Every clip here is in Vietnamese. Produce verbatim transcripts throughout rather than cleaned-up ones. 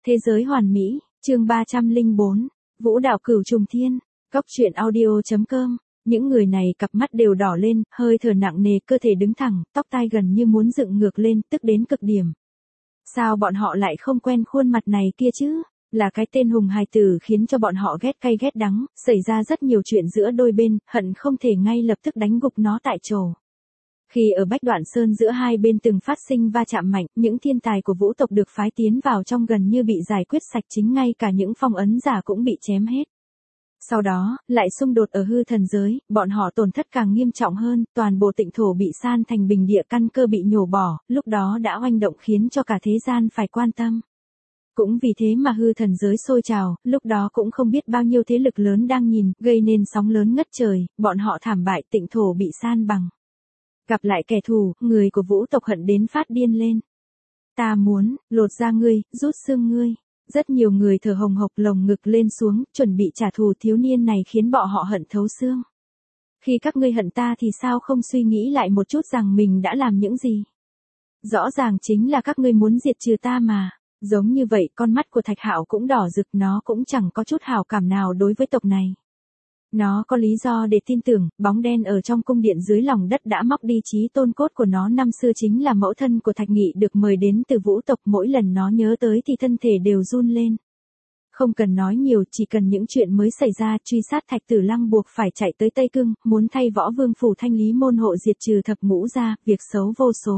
Thế giới hoàn mỹ, chương ba trăm lẻ bốn, Vũ đạo cửu trùng thiên, Cóc truyện audio chấm com. Những người này cặp mắt đều đỏ lên, hơi thở nặng nề, cơ thể đứng thẳng, tóc tai gần như muốn dựng ngược lên, tức đến cực điểm. Sao bọn họ lại không quen khuôn mặt này kia chứ? Là cái tên Hùng hài tử khiến cho bọn họ ghét cay ghét đắng, xảy ra rất nhiều chuyện giữa đôi bên, hận không thể ngay lập tức đánh gục nó tại chỗ. Khi ở Bách Đoạn Sơn giữa hai bên từng phát sinh va chạm mạnh, những thiên tài của vũ tộc được phái tiến vào trong gần như bị giải quyết sạch, chính ngay cả những phong ấn giả cũng bị chém hết. Sau đó, lại xung đột ở hư thần giới, bọn họ tổn thất càng nghiêm trọng hơn, toàn bộ tịnh thổ bị san thành bình địa, căn cơ bị nhổ bỏ, lúc đó đã oanh động khiến cho cả thế gian phải quan tâm. Cũng vì thế mà hư thần giới sôi trào, lúc đó cũng không biết bao nhiêu thế lực lớn đang nhìn, gây nên sóng lớn ngất trời, bọn họ thảm bại, tịnh thổ bị san bằng. Gặp lại kẻ thù, người của vũ tộc hận đến phát điên lên. Ta muốn, lột da ngươi, rút xương ngươi. Rất nhiều người thở hồng hộc lồng ngực lên xuống, chuẩn bị trả thù thiếu niên này khiến bọn họ hận thấu xương. Khi các ngươi hận ta thì sao không suy nghĩ lại một chút rằng mình đã làm những gì? Rõ ràng chính là các ngươi muốn diệt trừ ta mà. Giống như vậy, con mắt của Thạch Hạo cũng đỏ rực, nó cũng chẳng có chút hảo cảm nào đối với tộc này. Nó có lý do để tin tưởng, bóng đen ở trong cung điện dưới lòng đất đã móc đi trí tôn cốt của nó, năm xưa chính là mẫu thân của Thạch Nghị được mời đến từ vũ tộc, mỗi lần nó nhớ tới thì thân thể đều run lên. Không cần nói nhiều, chỉ cần những chuyện mới xảy ra, truy sát Thạch Tử Lăng buộc phải chạy tới Tây Cương, muốn thay Võ Vương phủ thanh lý môn hộ, diệt trừ thập ngũ gia, việc xấu vô số.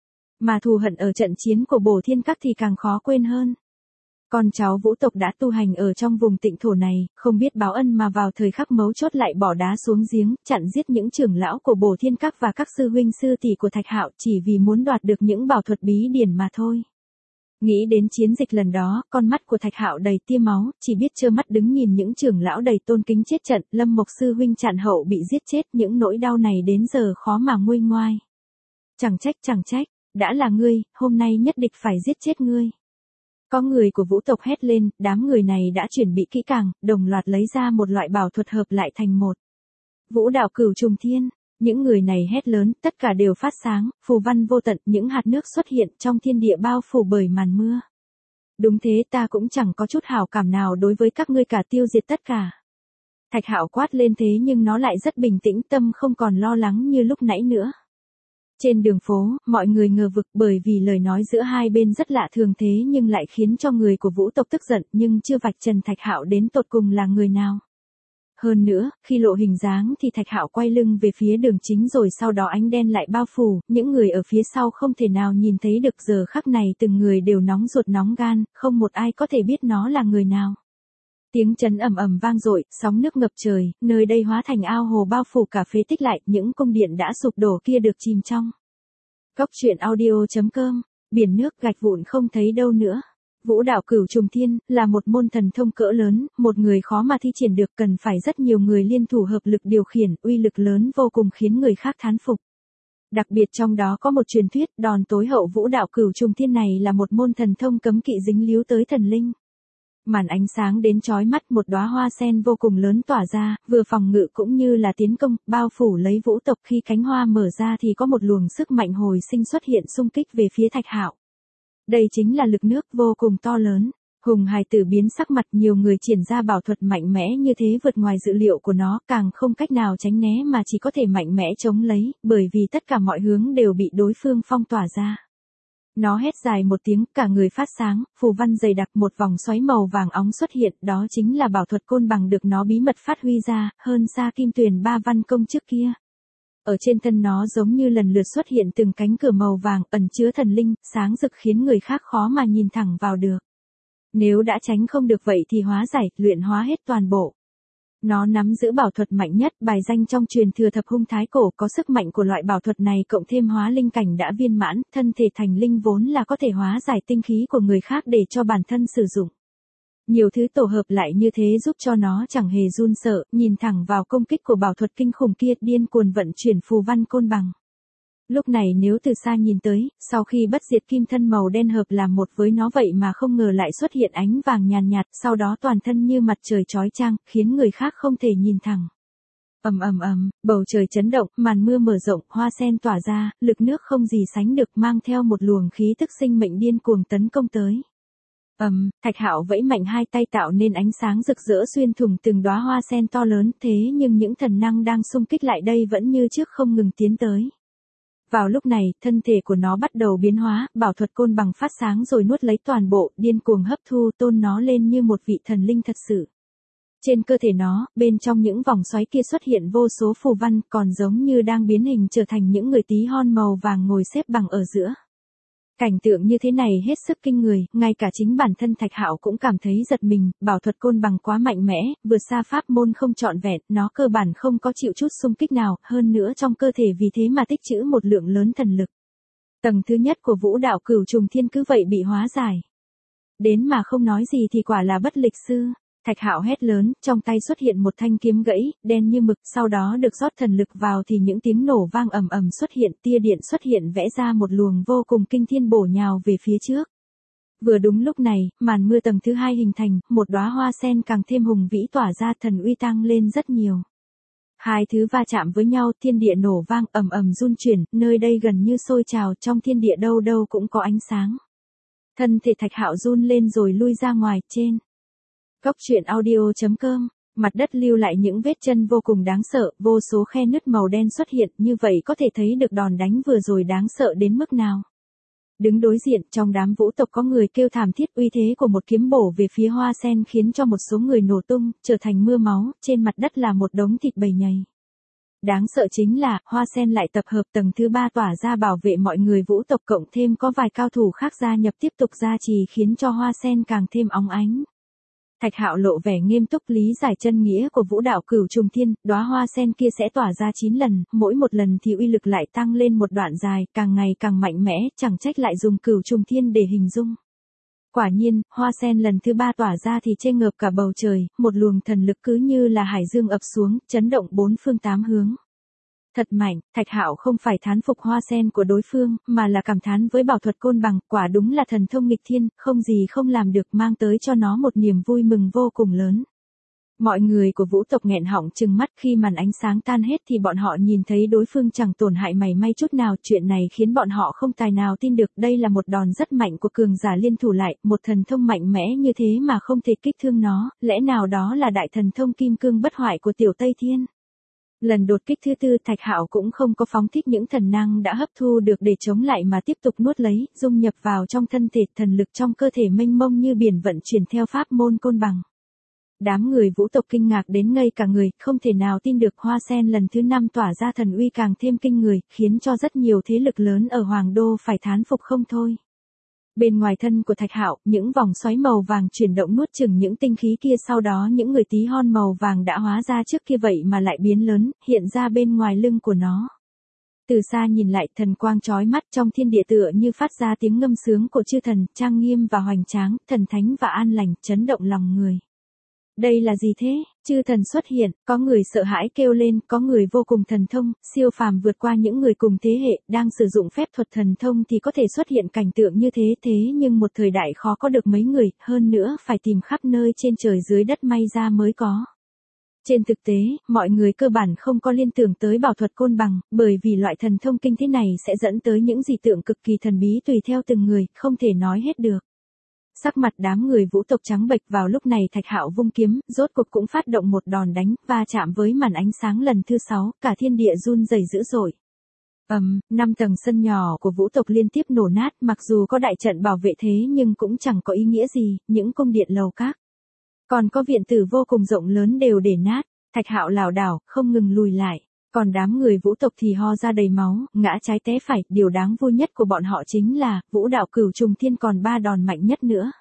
Mà thù hận ở trận chiến của Bổ Thiên Các thì càng khó quên hơn. Con cháu vũ tộc đã tu hành ở trong vùng tịnh thổ này, không biết báo ân mà vào thời khắc mấu chốt lại bỏ đá xuống giếng, chặn giết những trưởng lão của Bổ Thiên Các và các sư huynh sư tỷ của Thạch Hạo, chỉ vì muốn đoạt được những bảo thuật bí điển mà thôi. Nghĩ đến chiến dịch lần đó, con mắt của Thạch Hạo đầy tia máu, chỉ biết trơ mắt đứng nhìn những trưởng lão đầy tôn kính chết trận, Lâm Mộc sư huynh Trạn Hậu bị giết chết, những nỗi đau này đến giờ khó mà nguôi ngoai. Chẳng trách chẳng trách, đã là ngươi, hôm nay nhất định phải giết chết ngươi. Có người của vũ tộc hét lên, đám người này đã chuẩn bị kỹ càng, đồng loạt lấy ra một loại bảo thuật hợp lại thành một. Vũ đạo cửu trùng thiên, những người này hét lớn, tất cả đều phát sáng, phù văn vô tận, những hạt nước xuất hiện trong thiên địa bao phủ bởi màn mưa. Đúng thế, ta cũng chẳng có chút hảo cảm nào đối với các ngươi cả, tiêu diệt tất cả. Thạch Hạo quát lên thế nhưng nó lại rất bình tĩnh, tâm không còn lo lắng như lúc nãy nữa. Trên đường phố, mọi người ngờ vực bởi vì lời nói giữa hai bên rất lạ thường thế nhưng lại khiến cho người của vũ tộc tức giận, nhưng chưa vạch trần Thạch Hạo đến tột cùng là người nào. Hơn nữa, khi lộ hình dáng thì Thạch Hạo quay lưng về phía đường chính rồi sau đó ánh đen lại bao phủ, những người ở phía sau không thể nào nhìn thấy được, giờ khắc này từng người đều nóng ruột nóng gan, không một ai có thể biết nó là người nào. Tiếng chấn ầm ầm vang dội, sóng nước ngập trời, nơi đây hóa thành ao hồ bao phủ cả phế tích lại, những cung điện đã sụp đổ kia được chìm trong. Cóc truyện audio chấm com, biển nước gạch vụn không thấy đâu nữa. Vũ đạo cửu trùng thiên, là một môn thần thông cỡ lớn, một người khó mà thi triển được, cần phải rất nhiều người liên thủ hợp lực điều khiển, uy lực lớn vô cùng khiến người khác thán phục. Đặc biệt trong đó có một truyền thuyết, đòn tối hậu vũ đạo cửu trùng thiên này là một môn thần thông cấm kỵ dính líu tới thần linh. Màn ánh sáng đến chói mắt, một đóa hoa sen vô cùng lớn tỏa ra, vừa phòng ngự cũng như là tiến công, bao phủ lấy vũ tộc, khi cánh hoa mở ra thì có một luồng sức mạnh hồi sinh xuất hiện xung kích về phía Thạch Hạo. Đây chính là lực nước vô cùng to lớn. Hùng hài tử biến sắc mặt, nhiều người triển ra bảo thuật mạnh mẽ như thế vượt ngoài dự liệu của nó, càng không cách nào tránh né mà chỉ có thể mạnh mẽ chống lấy, bởi vì tất cả mọi hướng đều bị đối phương phong tỏa ra. Nó hét dài một tiếng, cả người phát sáng, phù văn dày đặc, một vòng xoáy màu vàng óng xuất hiện, đó chính là bảo thuật côn bằng được nó bí mật phát huy ra, hơn xa kim tuyền ba văn công trước kia. Ở trên thân nó giống như lần lượt xuất hiện từng cánh cửa màu vàng, ẩn chứa thần linh, sáng rực khiến người khác khó mà nhìn thẳng vào được. Nếu đã tránh không được vậy thì hóa giải, luyện hóa hết toàn bộ. Nó nắm giữ bảo thuật mạnh nhất, bài danh trong truyền thừa thập hung thái cổ, có sức mạnh của loại bảo thuật này cộng thêm hóa linh cảnh đã viên mãn, thân thể thành linh vốn là có thể hóa giải tinh khí của người khác để cho bản thân sử dụng. Nhiều thứ tổ hợp lại như thế giúp cho nó chẳng hề run sợ, nhìn thẳng vào công kích của bảo thuật kinh khủng kia, điên cuồng vận chuyển phù văn côn bằng. Lúc này nếu từ xa nhìn tới, sau khi bất diệt kim thân màu đen hợp làm một với nó vậy mà không ngờ lại xuất hiện ánh vàng nhàn nhạt, sau đó toàn thân như mặt trời chói chang, khiến người khác không thể nhìn thẳng. Ầm ầm ầm, bầu trời chấn động, màn mưa mở rộng, hoa sen tỏa ra, lực nước không gì sánh được, mang theo một luồng khí tức sinh mệnh điên cuồng tấn công tới. Ầm, Thạch Hạo vẫy mạnh hai tay tạo nên ánh sáng rực rỡ xuyên thủng từng đóa hoa sen to lớn, thế nhưng những thần năng đang xung kích lại đây vẫn như trước không ngừng tiến tới. Vào lúc này, thân thể của nó bắt đầu biến hóa, bảo thuật côn bằng phát sáng rồi nuốt lấy toàn bộ, điên cuồng hấp thu, tôn nó lên như một vị thần linh thật sự. Trên cơ thể nó, bên trong những vòng xoáy kia xuất hiện vô số phù văn, còn giống như đang biến hình trở thành những người tí hon màu vàng ngồi xếp bằng ở giữa. Cảnh tượng như thế này hết sức kinh người, ngay cả chính bản thân Thạch Hạo cũng cảm thấy giật mình, bảo thuật côn bằng quá mạnh mẽ, vượt xa pháp môn không trọn vẹn, nó cơ bản không có chịu chút xung kích nào, hơn nữa trong cơ thể vì thế mà tích trữ một lượng lớn thần lực. Tầng thứ nhất của vũ đạo cửu trùng thiên cứ vậy bị hóa giải. Đến mà không nói gì thì quả là bất lịch sư. Thạch Hạo hét lớn, trong tay xuất hiện một thanh kiếm gãy, đen như mực, sau đó được rót thần lực vào thì những tiếng nổ vang ầm ầm xuất hiện, tia điện xuất hiện vẽ ra một luồng vô cùng kinh thiên bổ nhào về phía trước. Vừa đúng lúc này, màn mưa tầng thứ hai hình thành, một đóa hoa sen càng thêm hùng vĩ tỏa ra, thần uy tăng lên rất nhiều. Hai thứ va chạm với nhau, thiên địa nổ vang ầm ầm rung chuyển, nơi đây gần như sôi trào, trong thiên địa đâu đâu cũng có ánh sáng. Thân thể Thạch Hạo run lên rồi lui ra ngoài, trên Góc truyện audio chấm com, mặt đất lưu lại những vết chân vô cùng đáng sợ, vô số khe nứt màu đen xuất hiện, như vậy có thể thấy được đòn đánh vừa rồi đáng sợ đến mức nào. Đứng đối diện, trong đám vũ tộc có người kêu thảm thiết, uy thế của một kiếm bổ về phía hoa sen khiến cho một số người nổ tung, trở thành mưa máu, trên mặt đất là một đống thịt bầy nhầy. Đáng sợ chính là, hoa sen lại tập hợp tầng thứ ba tỏa ra bảo vệ mọi người vũ tộc, cộng thêm có vài cao thủ khác gia nhập tiếp tục gia trì khiến cho hoa sen càng thêm óng ánh. Thạch Hạo lộ vẻ nghiêm túc lý giải chân nghĩa của vũ đạo cửu trùng thiên, đóa hoa sen kia sẽ tỏa ra chín lần, mỗi một lần thì uy lực lại tăng lên một đoạn dài, càng ngày càng mạnh mẽ, chẳng trách lại dùng cửu trùng thiên để hình dung. Quả nhiên, hoa sen lần thứ ba tỏa ra thì che ngợp cả bầu trời, một luồng thần lực cứ như là hải dương ập xuống, chấn động bốn phương tám hướng. Thật mạnh, Thạch Hạo không phải thán phục hoa sen của đối phương, mà là cảm thán với bảo thuật côn bằng, quả đúng là thần thông nghịch thiên, không gì không làm được, mang tới cho nó một niềm vui mừng vô cùng lớn. Mọi người của vũ tộc nghẹn họng trừng mắt, khi màn ánh sáng tan hết thì bọn họ nhìn thấy đối phương chẳng tổn hại mảy may chút nào, chuyện này khiến bọn họ không tài nào tin được, đây là một đòn rất mạnh của cường giả liên thủ lại, một thần thông mạnh mẽ như thế mà không thể kích thương nó, lẽ nào đó là đại thần thông kim cương bất hoại của Tiểu Tây Thiên. Lần đột kích thứ tư, Thạch Hạo cũng không có phóng thích những thần năng đã hấp thu được để chống lại mà tiếp tục nuốt lấy, dung nhập vào trong thân thể, thần lực trong cơ thể mênh mông như biển vận chuyển theo pháp môn côn bằng. Đám người vũ tộc kinh ngạc đến ngây cả người, không thể nào tin được hoa sen lần thứ năm tỏa ra thần uy càng thêm kinh người, khiến cho rất nhiều thế lực lớn ở Hoàng Đô phải thán phục không thôi. Bên ngoài thân của Thạch Hạo, những vòng xoáy màu vàng chuyển động nuốt chửng những tinh khí kia, sau đó những người tí hon màu vàng đã hóa ra trước kia vậy mà lại biến lớn, hiện ra bên ngoài lưng của nó. Từ xa nhìn lại, thần quang chói mắt trong thiên địa tựa như phát ra tiếng ngâm sướng của chư thần, trang nghiêm và hoành tráng, thần thánh và an lành, chấn động lòng người. Đây là gì thế? Chư thần xuất hiện, có người sợ hãi kêu lên, có người vô cùng thần thông, siêu phàm vượt qua những người cùng thế hệ, đang sử dụng phép thuật thần thông thì có thể xuất hiện cảnh tượng như thế, thế nhưng một thời đại khó có được mấy người, hơn nữa phải tìm khắp nơi trên trời dưới đất may ra mới có. Trên thực tế, mọi người cơ bản không có liên tưởng tới bảo thuật côn bằng, bởi vì loại thần thông kinh thế này sẽ dẫn tới những dị tượng cực kỳ thần bí tùy theo từng người, không thể nói hết được. Sắc mặt đám người vũ tộc trắng bệch, vào lúc này Thạch Hạo vung kiếm, rốt cuộc cũng phát động một đòn đánh, va chạm với màn ánh sáng lần thứ sáu, cả thiên địa run rẩy dữ dội. Ầm, um, năm tầng sân nhỏ của vũ tộc liên tiếp nổ nát, mặc dù có đại trận bảo vệ thế nhưng cũng chẳng có ý nghĩa gì, những cung điện lầu các, còn có viện tử vô cùng rộng lớn đều để nát, Thạch Hạo lảo đảo, không ngừng lùi lại. Còn đám người vũ tộc thì ho ra đầy máu, ngã trái té phải, điều đáng vui nhất của bọn họ chính là, vũ đạo cửu trùng thiên còn ba đòn mạnh nhất nữa.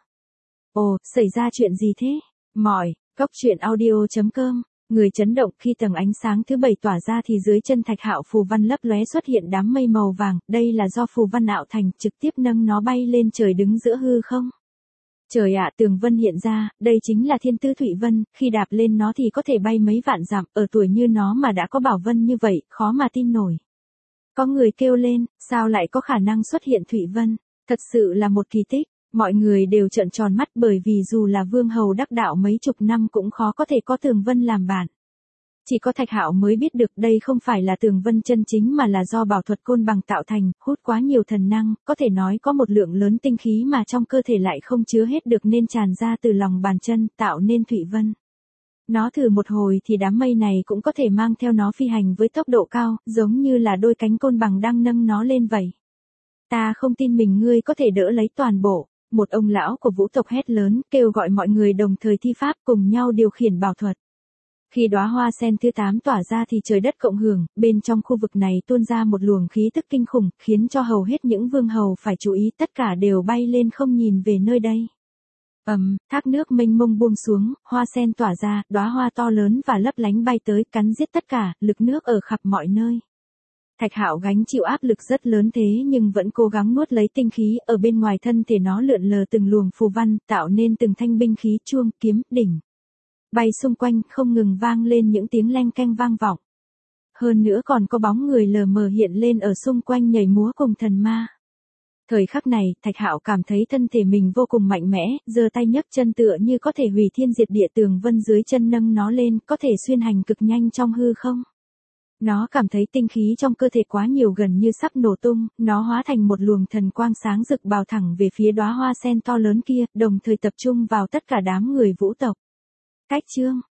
Ồ, xảy ra chuyện gì thế? Mỏi, Góc truyện audio chấm com, người chấn động khi tầng ánh sáng thứ bảy tỏa ra thì dưới chân Thạch Hạo phù văn lấp lóe xuất hiện đám mây màu vàng, đây là do phù văn ảo thành, trực tiếp nâng nó bay lên trời đứng giữa hư không. Trời ạ, tường vân hiện ra, đây chính là thiên tư thủy vân, khi đạp lên nó thì có thể bay mấy vạn dặm, ở tuổi như nó mà đã có bảo vân như vậy, khó mà tin nổi. Có người kêu lên, sao lại có khả năng xuất hiện thủy vân, thật sự là một kỳ tích, mọi người đều trợn tròn mắt bởi vì dù là vương hầu đắc đạo mấy chục năm cũng khó có thể có tường vân làm bạn. Chỉ có Thạch Hạo mới biết được đây không phải là tường vân chân chính mà là do bảo thuật côn bằng tạo thành, hút quá nhiều thần năng, có thể nói có một lượng lớn tinh khí mà trong cơ thể lại không chứa hết được nên tràn ra từ lòng bàn chân, tạo nên thủy vân. Nó thử một hồi thì đám mây này cũng có thể mang theo nó phi hành với tốc độ cao, giống như là đôi cánh côn bằng đang nâng nó lên vậy. Ta không tin mình ngươi có thể đỡ lấy toàn bộ. Một ông lão của vũ tộc hét lớn, kêu gọi mọi người đồng thời thi pháp cùng nhau điều khiển bảo thuật. Khi đóa hoa sen thứ tám tỏa ra thì trời đất cộng hưởng, bên trong khu vực này tuôn ra một luồng khí tức kinh khủng, khiến cho hầu hết những vương hầu phải chú ý, tất cả đều bay lên không nhìn về nơi đây. Ầm, um, thác nước mênh mông buông xuống, hoa sen tỏa ra, đóa hoa to lớn và lấp lánh bay tới, cắn giết tất cả, lực nước ở khắp mọi nơi. Thạch Hạo gánh chịu áp lực rất lớn thế nhưng vẫn cố gắng nuốt lấy tinh khí, ở bên ngoài thân thể nó lượn lờ từng luồng phù văn, tạo nên từng thanh binh khí chuông, kiếm, đỉnh. Bay xung quanh không ngừng vang lên những tiếng leng keng vang vọng. Hơn nữa còn có bóng người lờ mờ hiện lên ở xung quanh nhảy múa cùng thần ma. Thời khắc này, Thạch Hạo cảm thấy thân thể mình vô cùng mạnh mẽ, giơ tay nhấc chân tựa như có thể hủy thiên diệt địa, tường vân dưới chân nâng nó lên, có thể xuyên hành cực nhanh trong hư không. Nó cảm thấy tinh khí trong cơ thể quá nhiều gần như sắp nổ tung, nó hóa thành một luồng thần quang sáng rực bào thẳng về phía đóa hoa sen to lớn kia, đồng thời tập trung vào tất cả đám người vũ tộc. Cách chương